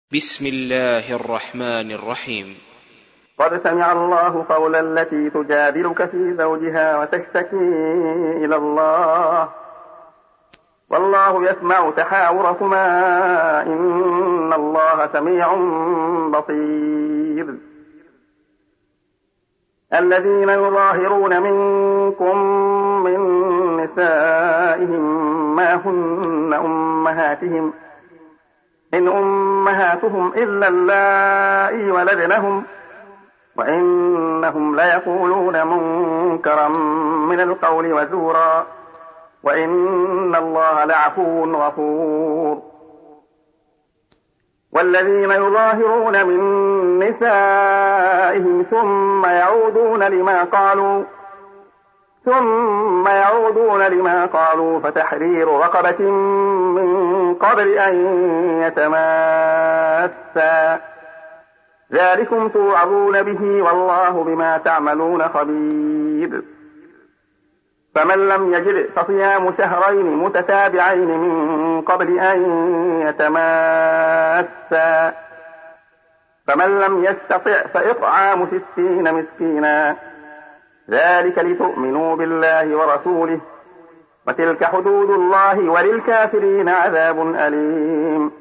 بسم الله الرحمن الرحيم. قد سمع الله قول التي تجادلك في زوجها وتشتكي إلى الله والله يسمع تحاوركما إن الله سميع بصير. الذين يظاهرون منكم من نسائهم ما هن أمهاتهم إن أمهاتهم إلا اللائي ولدنهم وإنهم ليقولون منكرا من القول وزورا وإن الله لعفو غفور. والذين يظاهرون من نسائهم ثم يعودون لما قالوا فتحرير رقبة من قبل أن يتماسا ذلكم توعظون به والله بما تعملون خبير. فمن لم يجد فصيام شهرين متتابعين من قبل أن يتماسا فمن لم يستطع فإطعام 60 مسكينا ذلك لتؤمنوا بالله ورسوله وتلك حدود الله وللكافرين عذاب أليم.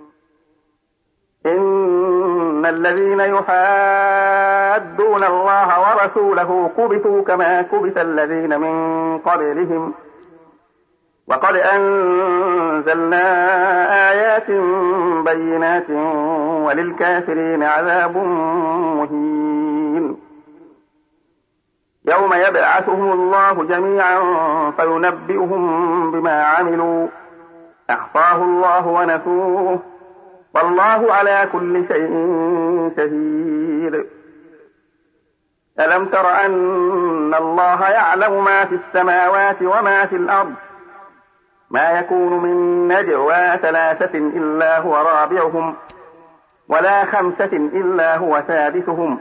إن الذين يحادون الله ورسوله كبتوا كما كبت الذين من قبلهم وقد أنزلنا آيات بينات وللكافرين عذاب مهين. يوم يبعثهم الله جميعا فينبئهم بما عملوا أحصاه الله ونسوه والله على كل شيء شهيد. ألم تر أن الله يعلم ما في السماوات وما في الأرض ما يكون من نجوى 3 إلا هو رابعهم ولا 5 إلا هو سادسهم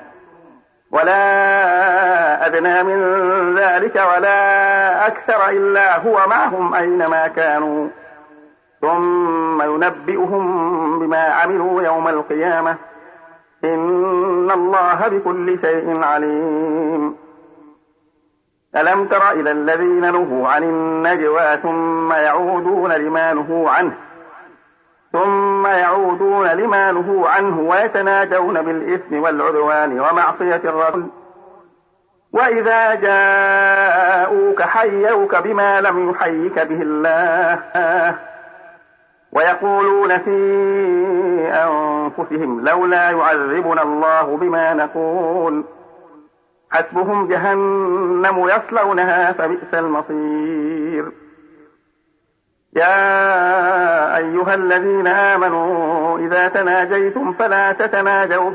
ولا أدنى من ذلك ولا أكثر إلا هو معهم أينما كانوا ثم ينبئهم بما عملوا يوم القيامة إن الله بكل شيء عليم. ألم تر إلى الذين نهوا عن النجوى ثم يعودون لما نهوا عنه ويتناجون بالإثم والعدوان ومعصية الرسول وإذا جاءوك حيوك بما لم يحيك به الله ويقولون في أنفسهم لولا يعذبنا الله بما نقول حسبهم جهنم يصلونها فبئس المصير. يا أيها الذين آمنوا إذا تناجيتم فلا تتناجوا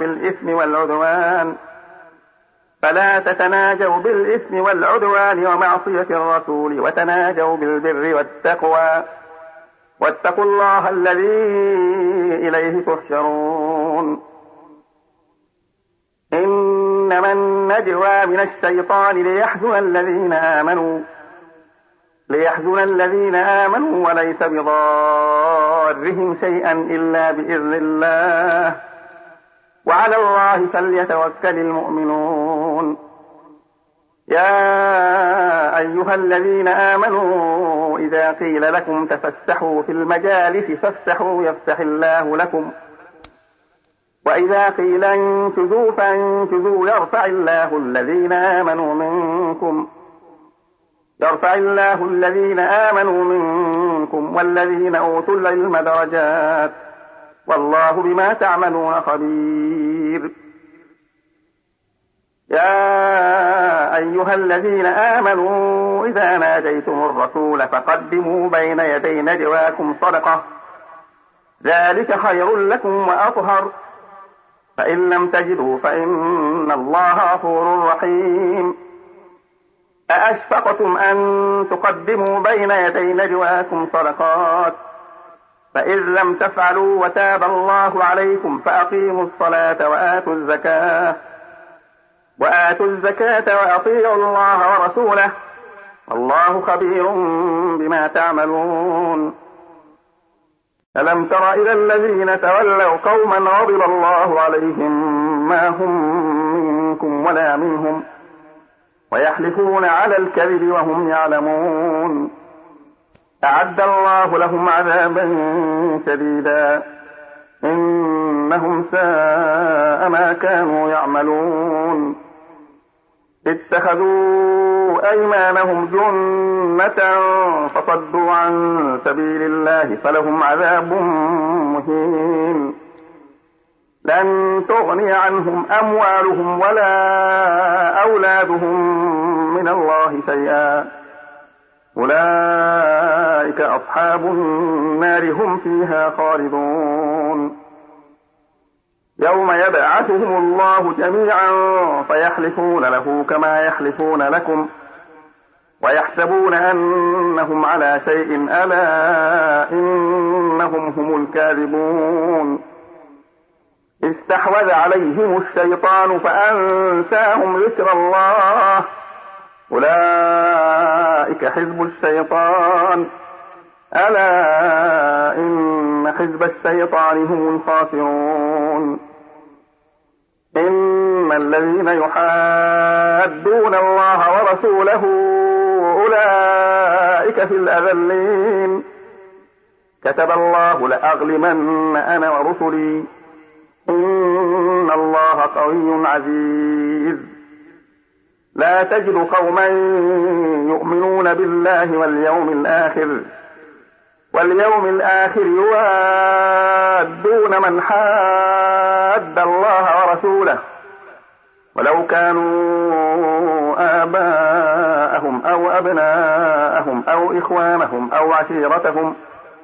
بالإثم والعدوان ومعصية الرسول وتناجوا بالبر والتقوى واتقوا الله الذي إليه تحشرون. إنما النجوى من الشيطان ليحزن الذين آمنوا وليس بضارهم شيئا إلا بإذن الله وعلى الله فليتوكل المؤمنون. يا أيها الذين آمنوا إذا قيل لكم تفسحوا في المجالس فافسحوا يفسح الله لكم وإذا قيل انشزوا فانشزوا يرفع الله الذين آمنوا منكم والذين أوتوا العلم درجات والله بما تعملون خبير. يا أيها الذين آمنوا إذا ناجيتم الرسول فقدموا بين يدي نجواكم صدقة ذلك خير لكم وأطهر فإن لم تجدوا فإن الله غفور رحيم. أأشفقتم أن تقدموا بين يدي نجواكم صدقات فإذ لم تفعلوا وتاب الله عليكم فأقيموا الصلاة وآتوا الزكاة وأطيعوا الله ورسوله والله خبير بما تعملون. ألم تر إلى الذين تولوا قوما غضب الله عليهم ما هم منكم ولا منهم ويحلفون على الكذب وهم يعلمون أعد الله لهم عذابا شديدا إنهم ساء ما كانوا يعملون اتخذوا أيمانهم جنة فصدوا عن سبيل الله فلهم عذاب مهين لن تغني عنهم أموالهم ولا أولادهم من الله شيئا أولئك أصحاب النار هم فيها خالدون يوم يبعثهم الله جميعا فيحلفون له كما يحلفون لكم ويحسبون أنهم على شيء ألا إنهم هم الكاذبون استحوذ عليهم الشيطان فأنساهم ذكر الله أولئك حزب الشيطان ألا إن حزب الشيطان هم الخاسرون إن الذين يحادون الله ورسوله أولئك في الأذلين كتب الله لأغلبن أنا ورسلي إن الله قوي عزيز لا تجد قوما يؤمنون بالله واليوم الآخر يوادون من حاد الله ورسوله ولو كانوا آباءهم أو أبناءهم أو إخوانهم أو عشيرتهم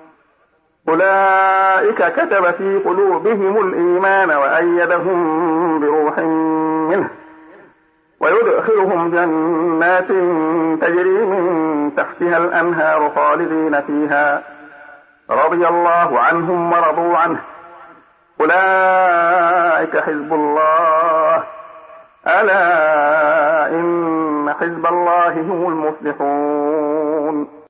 أولئك كتب في قلوبهم الإيمان وأيدهم بروح منه ويدخلهم جنات تجري من تحتها الأنهار خالدين فيها رضي الله عنهم ورضوا عنه أولئك حزب الله ألا إن حزب الله هم المفلحون